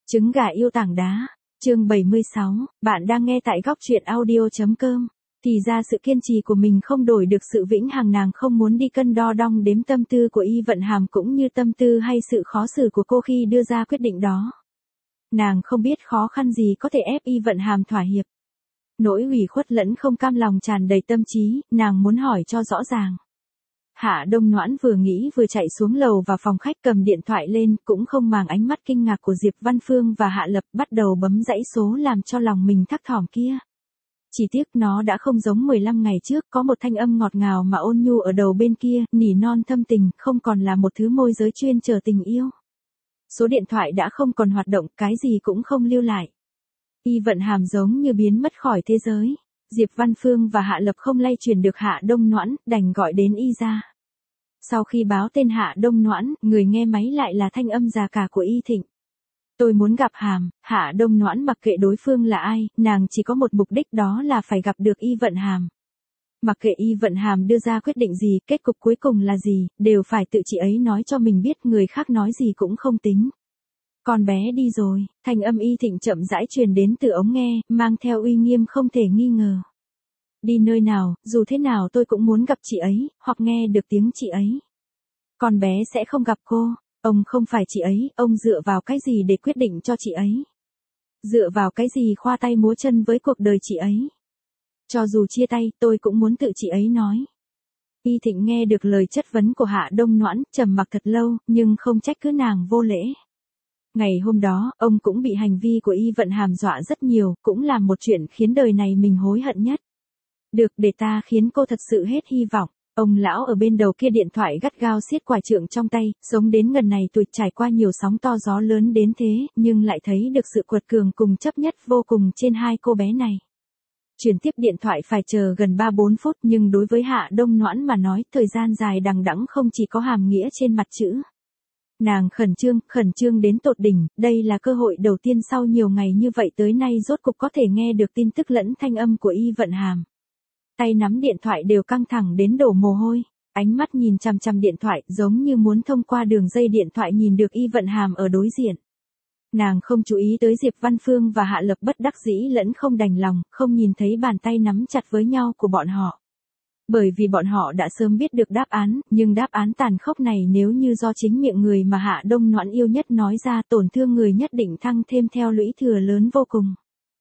Trứng gà yêu tảng đá. Chương 76, bạn đang nghe tại góc truyện audio.com. Thì ra sự kiên trì của mình không đổi được sự vĩnh hằng, nàng không muốn đi cân đo đong đếm tâm tư của Y Vận Hàm cũng như tâm tư hay sự khó xử của cô khi đưa ra quyết định đó. Nàng không biết khó khăn gì có thể ép Y Vận Hàm thỏa hiệp. Nỗi ủy khuất lẫn không cam lòng tràn đầy tâm trí, nàng muốn hỏi cho rõ ràng. Hạ Đông Noãn vừa nghĩ vừa chạy xuống lầu vào phòng khách cầm điện thoại lên, cũng không màng ánh mắt kinh ngạc của Diệp Văn Phương và Hạ Lập, bắt đầu bấm dãy số làm cho lòng mình thắc thỏm kia. Chỉ tiếc nó đã không giống 15 ngày trước, có một thanh âm ngọt ngào mà ôn nhu ở đầu bên kia, nỉ non thâm tình, không còn là một thứ môi giới chuyên chờ tình yêu. Số điện thoại đã không còn hoạt động, cái gì cũng không lưu lại. Y Vận Hàm giống như biến mất khỏi thế giới. Diệp Văn Phương và Hạ Lập không lay chuyển được Hạ Đông Noãn, đành gọi đến Y ra. Sau khi báo tên Hạ Đông Noãn, người nghe máy lại là thanh âm già cả của Y Thịnh. Tôi muốn gặp Hàm. Hạ Đông Noãn mặc kệ đối phương là ai, nàng chỉ có một mục đích, đó là phải gặp được Y Vận Hàm. Mặc kệ Y Vận Hàm đưa ra quyết định gì, kết cục cuối cùng là gì, đều phải tự chị ấy nói cho mình biết, người khác nói gì cũng không tính. Con bé đi rồi, thanh âm Y Thịnh chậm rãi truyền đến từ ống nghe, mang theo uy nghiêm không thể nghi ngờ. Đi nơi nào, dù thế nào tôi cũng muốn gặp chị ấy, hoặc nghe được tiếng chị ấy. Con bé sẽ không gặp cô, ông không phải chị ấy, ông dựa vào cái gì để quyết định cho chị ấy? Dựa vào cái gì khoa tay múa chân với cuộc đời chị ấy? Cho dù chia tay, tôi cũng muốn tự chị ấy nói. Y Thịnh nghe được lời chất vấn của Hạ Đông Noãn, trầm mặc thật lâu, nhưng không trách cứ nàng vô lễ. Ngày hôm đó, ông cũng bị hành vi của Y Vận Hàm dọa rất nhiều, cũng làm một chuyện khiến đời này mình hối hận nhất. Được, để ta khiến cô thật sự hết hy vọng. Ông lão ở bên đầu kia điện thoại gắt gao siết quả trượng trong tay, sống đến gần này tuổi, trải qua nhiều sóng to gió lớn đến thế, nhưng lại thấy được sự quật cường cùng chấp nhất vô cùng trên hai cô bé này. Chuyển tiếp điện thoại phải chờ gần 3-4 phút, nhưng đối với Hạ Đông Noãn mà nói, thời gian dài đằng đẵng không chỉ có hàm nghĩa trên mặt chữ. Nàng khẩn trương đến tột đỉnh, đây là cơ hội đầu tiên sau nhiều ngày như vậy tới nay rốt cục có thể nghe được tin tức lẫn thanh âm của Y Vận Hàm. Tay nắm điện thoại đều căng thẳng đến đổ mồ hôi, ánh mắt nhìn chằm chằm điện thoại giống như muốn thông qua đường dây điện thoại nhìn được Y Vận Hàm ở đối diện. Nàng không chú ý tới Diệp Văn Phương và Hạ Lập bất đắc dĩ lẫn không đành lòng, không nhìn thấy bàn tay nắm chặt với nhau của bọn họ. Bởi vì bọn họ đã sớm biết được đáp án, nhưng đáp án tàn khốc này nếu như do chính miệng người mà Hạ Đông Noãn yêu nhất nói ra, tổn thương người nhất định thăng thêm theo lũy thừa lớn vô cùng.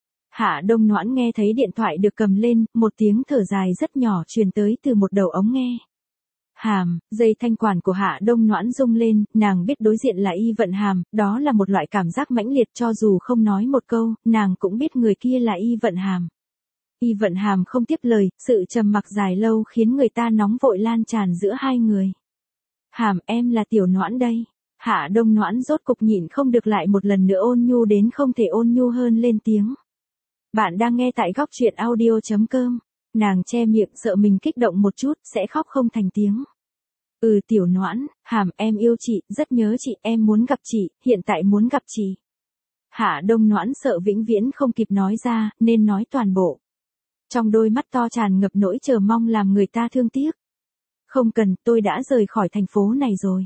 Hạ Đông Noãn nghe thấy điện thoại được cầm lên, một tiếng thở dài rất nhỏ truyền tới từ một đầu ống nghe. Hàm, dây thanh quản của Hạ Đông Noãn rung lên, nàng biết đối diện là Y Vận Hàm, đó là một loại cảm giác mãnh liệt, cho dù không nói một câu, nàng cũng biết người kia là Y Vận Hàm. Y Vận Hàm không tiếp lời, sự trầm mặc dài lâu khiến người ta nóng vội lan tràn giữa hai người. Hàm, em là Tiểu Noãn đây. Hạ Đông Noãn rốt cục nhịn không được lại một lần nữa ôn nhu đến không thể ôn nhu hơn lên tiếng. Bạn đang nghe tại góc truyện audio.com. Nàng che miệng sợ mình kích động một chút, sẽ khóc không thành tiếng. Tiểu Noãn, Hàm, em yêu chị, rất nhớ chị, em muốn gặp chị, hiện tại muốn gặp chị. Hạ Đông Noãn sợ vĩnh viễn không kịp nói ra, nên nói toàn bộ. Trong đôi mắt to tràn ngập nỗi chờ mong làm người ta thương tiếc. Không cần, tôi đã rời khỏi thành phố này rồi.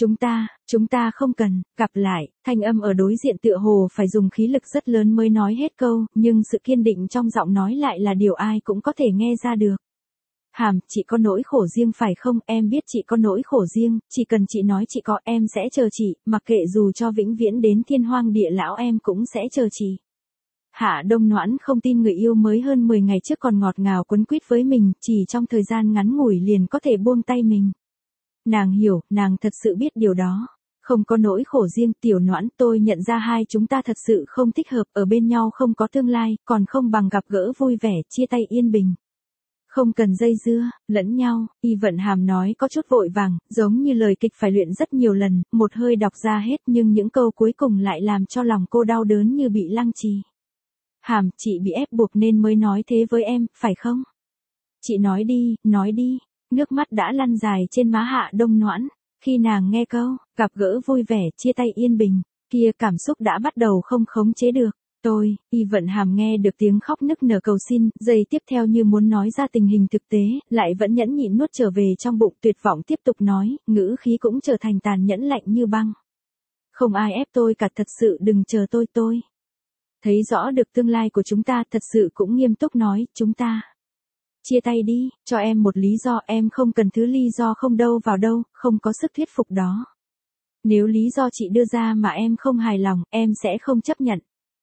Chúng ta không cần, gặp lại. Thanh âm ở đối diện tựa hồ phải dùng khí lực rất lớn mới nói hết câu, nhưng sự kiên định trong giọng nói lại là điều ai cũng có thể nghe ra được. Hàm, chị có nỗi khổ riêng phải không? Em biết chị có nỗi khổ riêng, chỉ cần chị nói chị có, em sẽ chờ chị, mặc kệ dù cho vĩnh viễn đến thiên hoang địa lão em cũng sẽ chờ chị. Hạ Đông Noãn không tin người yêu mới hơn 10 ngày trước còn ngọt ngào quấn quýt với mình, chỉ trong thời gian ngắn ngủi liền có thể buông tay mình. Nàng hiểu, nàng thật sự biết điều đó. Không có nỗi khổ riêng, Tiểu Noãn, tôi nhận ra hai chúng ta thật sự không thích hợp, ở bên nhau không có tương lai, còn không bằng gặp gỡ vui vẻ, chia tay yên bình. Không cần dây dưa, lẫn nhau. Y Vận Hàm nói có chút vội vàng, giống như lời kịch phải luyện rất nhiều lần, một hơi đọc ra hết, nhưng những câu cuối cùng lại làm cho lòng cô đau đớn như bị lăng trì. Hàm, chị bị ép buộc nên mới nói thế với em, phải không? Chị nói đi. Nước mắt đã lăn dài trên má Hạ Đông Noãn. Khi nàng nghe câu, gặp gỡ vui vẻ, chia tay yên bình, kia cảm xúc đã bắt đầu không khống chế được. Y Vận Hàm nghe được tiếng khóc nức nở cầu xin, giây tiếp theo như muốn nói ra tình hình thực tế, lại vẫn nhẫn nhịn nuốt trở về trong bụng, tuyệt vọng tiếp tục nói, ngữ khí cũng trở thành tàn nhẫn lạnh như băng. Không ai ép tôi cả, thật sự đừng chờ tôi. Thấy rõ được tương lai của chúng ta, thật sự cũng nghiêm túc nói, chúng ta chia tay đi, cho em một lý do, em không cần thứ lý do không đâu vào đâu, không có sức thuyết phục đó. Nếu lý do chị đưa ra mà em không hài lòng, em sẽ không chấp nhận.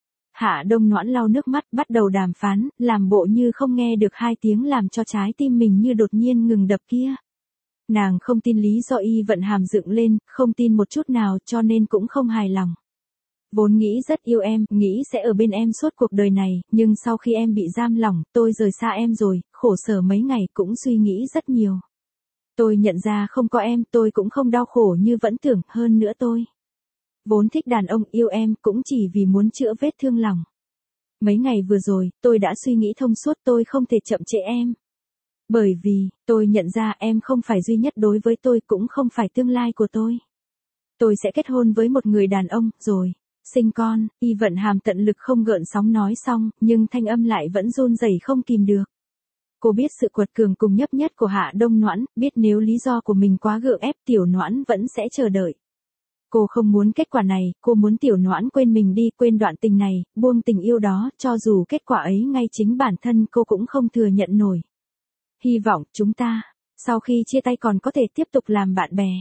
Hạ Đông Noãn lau nước mắt, bắt đầu đàm phán, làm bộ như không nghe được hai tiếng làm cho trái tim mình như đột nhiên ngừng đập kia. Nàng không tin lý do Y Vận Hàm dựng lên, không tin một chút nào, cho nên cũng không hài lòng. Vốn nghĩ rất yêu em, nghĩ sẽ ở bên em suốt cuộc đời này, nhưng sau khi em bị giam lỏng, tôi rời xa em rồi, khổ sở mấy ngày, cũng suy nghĩ rất nhiều. Tôi nhận ra không có em, tôi cũng không đau khổ như vẫn tưởng, hơn nữa tôi vốn thích đàn ông, yêu em, cũng chỉ vì muốn chữa vết thương lòng. Mấy ngày vừa rồi, tôi đã suy nghĩ thông suốt, tôi không thể chậm trễ em. Bởi vì, tôi nhận ra em không phải duy nhất đối với tôi, cũng không phải tương lai của tôi. Tôi sẽ kết hôn với một người đàn ông, rồi sinh con. Y Vận Hàm tận lực không gợn sóng nói xong, nhưng thanh âm lại vẫn run rẩy không kìm được. Cô biết sự quật cường cùng nhấp nhất của Hạ Đông Noãn, biết nếu lý do của mình quá gượng ép, Tiểu Noãn vẫn sẽ chờ đợi. Cô không muốn kết quả này, cô muốn Tiểu Noãn quên mình đi, quên đoạn tình này, buông tình yêu đó, cho dù kết quả ấy ngay chính bản thân cô cũng không thừa nhận nổi. Hy vọng chúng ta, sau khi chia tay còn có thể tiếp tục làm bạn bè.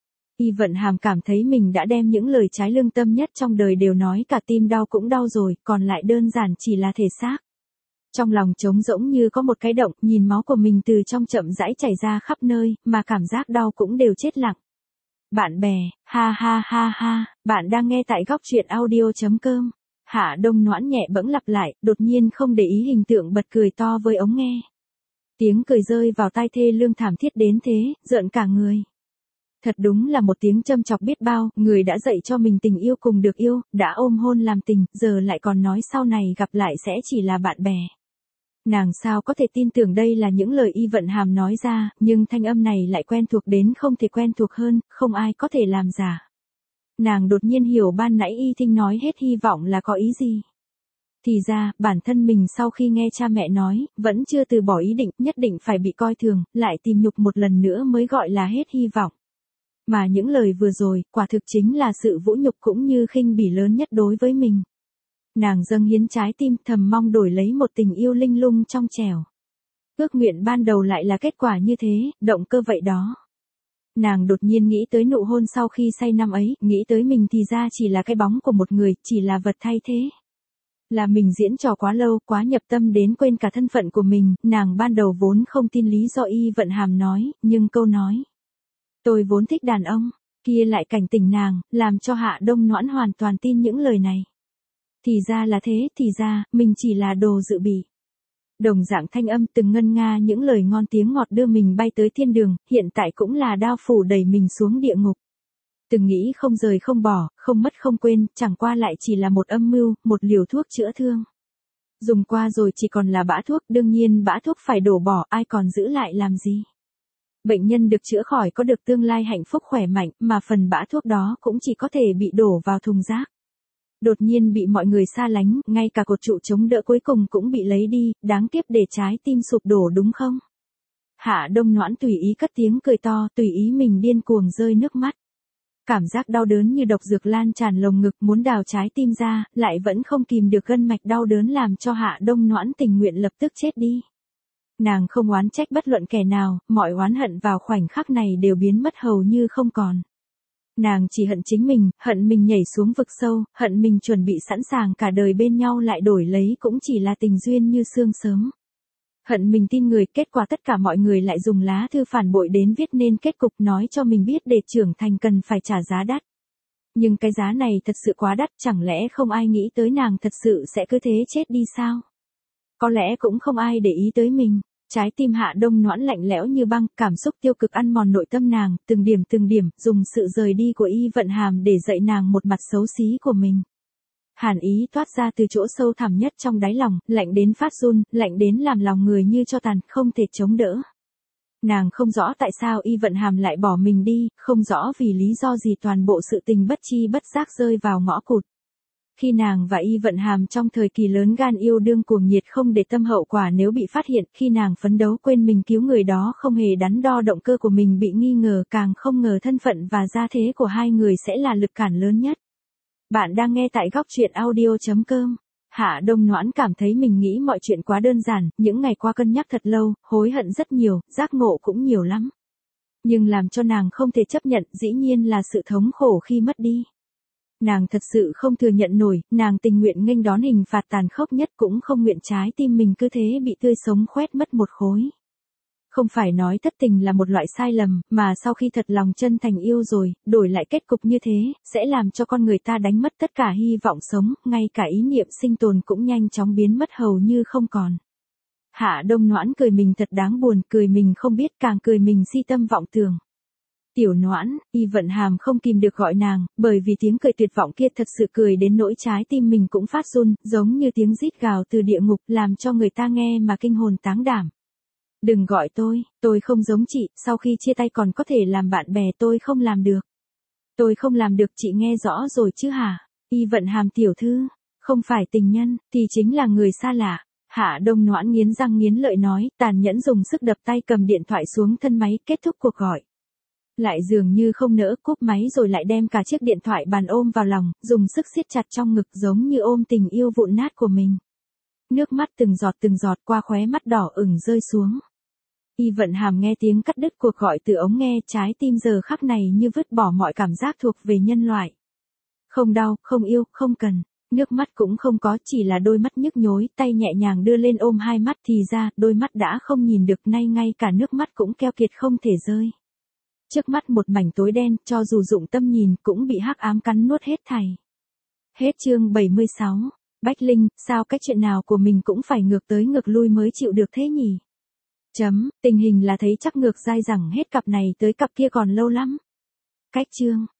Y Vận Hàm cảm thấy mình đã đem những lời trái lương tâm nhất trong đời đều nói, cả tim đau cũng đau rồi, còn lại đơn giản chỉ là thể xác. Trong lòng trống rỗng như có một cái động, nhìn máu của mình từ trong chậm rãi chảy ra khắp nơi, mà cảm giác đau cũng đều chết lặng. Bạn bè, ha ha ha ha, bạn đang nghe tại góc truyện audio.com. Hạ Đông Noãn nhẹ bẫng lặp lại, đột nhiên không để ý hình tượng bật cười to với ống nghe. Tiếng cười rơi vào tai thê lương thảm thiết đến thế, rợn cả người. Thật đúng là một tiếng châm chọc biết bao, người đã dạy cho mình tình yêu cùng được yêu, đã ôm hôn làm tình, giờ lại còn nói sau này gặp lại sẽ chỉ là bạn bè. Nàng sao có thể tin tưởng đây là những lời Y Vận Hàm nói ra, nhưng thanh âm này lại quen thuộc đến không thể quen thuộc hơn, không ai có thể làm giả. Nàng đột nhiên hiểu ban nãy Y Thinh nói hết hy vọng là có ý gì. Thì ra, bản thân mình sau khi nghe cha mẹ nói, vẫn chưa từ bỏ ý định, nhất định phải bị coi thường, lại tìm nhục một lần nữa mới gọi là hết hy vọng. Mà những lời vừa rồi, quả thực chính là sự vũ nhục cũng như khinh bỉ lớn nhất đối với mình. Nàng dâng hiến trái tim, thầm mong đổi lấy một tình yêu linh lung trong trẻo. Ước nguyện ban đầu lại là kết quả như thế, động cơ vậy đó. Nàng đột nhiên nghĩ tới nụ hôn sau khi say năm ấy, nghĩ tới mình thì ra chỉ là cái bóng của một người, chỉ là vật thay thế. Là mình diễn trò quá lâu, quá nhập tâm đến quên cả thân phận của mình, nàng ban đầu vốn không tin lý do Y Vận Hàm nói, nhưng câu nói tôi vốn thích đàn ông, kia lại cảnh tỉnh nàng, làm cho Hạ Đông Noãn hoàn toàn tin những lời này. Thì ra là thế, thì ra, mình chỉ là đồ dự bị. Đồng dạng thanh âm từng ngân nga những lời ngon tiếng ngọt đưa mình bay tới thiên đường, hiện tại cũng là đao phủ đẩy mình xuống địa ngục. Từng nghĩ không rời không bỏ, không mất không quên, chẳng qua lại chỉ là một âm mưu, một liều thuốc chữa thương. Dùng qua rồi chỉ còn là bã thuốc, đương nhiên bã thuốc phải đổ bỏ, ai còn giữ lại làm gì. Bệnh nhân được chữa khỏi có được tương lai hạnh phúc khỏe mạnh, mà phần bã thuốc đó cũng chỉ có thể bị đổ vào thùng rác. Đột nhiên bị mọi người xa lánh, ngay cả cột trụ chống đỡ cuối cùng cũng bị lấy đi, đáng tiếc để trái tim sụp đổ đúng không? Hạ Đông Noãn tùy ý cất tiếng cười to, tùy ý mình điên cuồng rơi nước mắt. Cảm giác đau đớn như độc dược lan tràn lồng ngực muốn đào trái tim ra, lại vẫn không kìm được gân mạch đau đớn làm cho Hạ Đông Noãn tình nguyện lập tức chết đi. Nàng không oán trách bất luận kẻ nào, mọi oán hận vào khoảnh khắc này đều biến mất hầu như không còn. Nàng chỉ hận mình nhảy xuống vực sâu, hận mình chuẩn bị sẵn sàng cả đời bên nhau lại đổi lấy cũng chỉ là tình duyên như sương sớm. Hận mình tin người, kết quả tất cả mọi người lại dùng lá thư phản bội đến viết nên kết cục nói cho mình biết để trưởng thành cần phải trả giá đắt. Nhưng cái giá này thật sự quá đắt, chẳng lẽ không ai nghĩ tới nàng thật sự sẽ cứ thế chết đi sao? Có lẽ cũng không ai để ý tới mình. Trái tim Hạ Đông Noãn lạnh lẽo như băng, cảm xúc tiêu cực ăn mòn nội tâm nàng, từng điểm, dùng sự rời đi của Y Vận Hàm để dạy nàng một mặt xấu xí của mình. Hàn ý toát ra từ chỗ sâu thẳm nhất trong đáy lòng, lạnh đến phát run, lạnh đến làm lòng người như cho tàn, không thể chống đỡ. Nàng không rõ tại sao Y Vận Hàm lại bỏ mình đi, không rõ vì lý do gì toàn bộ sự tình bất chi bất giác rơi vào ngõ cụt. Khi nàng và Y Vận Hàm trong thời kỳ lớn gan yêu đương cuồng nhiệt không để tâm hậu quả nếu bị phát hiện, khi nàng phấn đấu quên mình cứu người đó không hề đắn đo động cơ của mình bị nghi ngờ, càng không ngờ thân phận và gia thế của hai người sẽ là lực cản lớn nhất. Bạn đang nghe tại góc truyện audio.com. Hạ Đông Noãn cảm thấy mình nghĩ mọi chuyện quá đơn giản, những ngày qua cân nhắc thật lâu, hối hận rất nhiều, giác ngộ cũng nhiều lắm. Nhưng làm cho nàng không thể chấp nhận dĩ nhiên là sự thống khổ khi mất đi. Nàng thật sự không thừa nhận nổi, nàng tình nguyện nghênh đón hình phạt tàn khốc nhất cũng không nguyện trái tim mình cứ thế bị tươi sống khoét mất một khối. Không phải nói thất tình là một loại sai lầm, mà sau khi thật lòng chân thành yêu rồi, đổi lại kết cục như thế, sẽ làm cho con người ta đánh mất tất cả hy vọng sống, ngay cả ý niệm sinh tồn cũng nhanh chóng biến mất hầu như không còn. Hạ Đông Noãn cười mình thật đáng buồn, cười mình không biết càng cười mình si tâm vọng tưởng. Tiểu Noãn, Y Vận Hàm không kìm được gọi nàng, bởi vì tiếng cười tuyệt vọng kia thật sự cười đến nỗi trái tim mình cũng phát run, giống như tiếng rít gào từ địa ngục làm cho người ta nghe mà kinh hồn táng đảm. Đừng gọi tôi không giống chị, sau khi chia tay còn có thể làm bạn bè tôi không làm được. Tôi không làm được chị nghe rõ rồi chứ hả? Y Vận Hàm tiểu thư, không phải tình nhân, thì chính là người xa lạ. Hạ Đông Noãn nghiến răng nghiến lợi nói, tàn nhẫn dùng sức đập tay cầm điện thoại xuống thân máy, kết thúc cuộc gọi. Lại dường như không nỡ cúp máy rồi lại đem cả chiếc điện thoại bàn ôm vào lòng, dùng sức siết chặt trong ngực giống như ôm tình yêu vụn nát của mình. Nước mắt từng giọt qua khóe mắt đỏ ửng rơi xuống. Y Vận Hàm nghe tiếng cắt đứt cuộc gọi từ ống nghe, trái tim giờ khắc này như vứt bỏ mọi cảm giác thuộc về nhân loại. Không đau, không yêu, không cần. Nước mắt cũng không có, chỉ là đôi mắt nhức nhối, tay nhẹ nhàng đưa lên ôm hai mắt thì ra, đôi mắt đã không nhìn được, nay ngay cả nước mắt cũng keo kiệt không thể rơi. Trước mắt một mảnh tối đen, cho dù dụng tâm nhìn, cũng bị hắc ám cắn nuốt hết thảy. Hết chương 76. Bách Linh, sao cái chuyện nào của mình cũng phải ngược tới ngược lui mới chịu được thế nhỉ? Tình hình là thấy chắc ngược dai rằng hết cặp này tới cặp kia còn lâu lắm. Cách chương.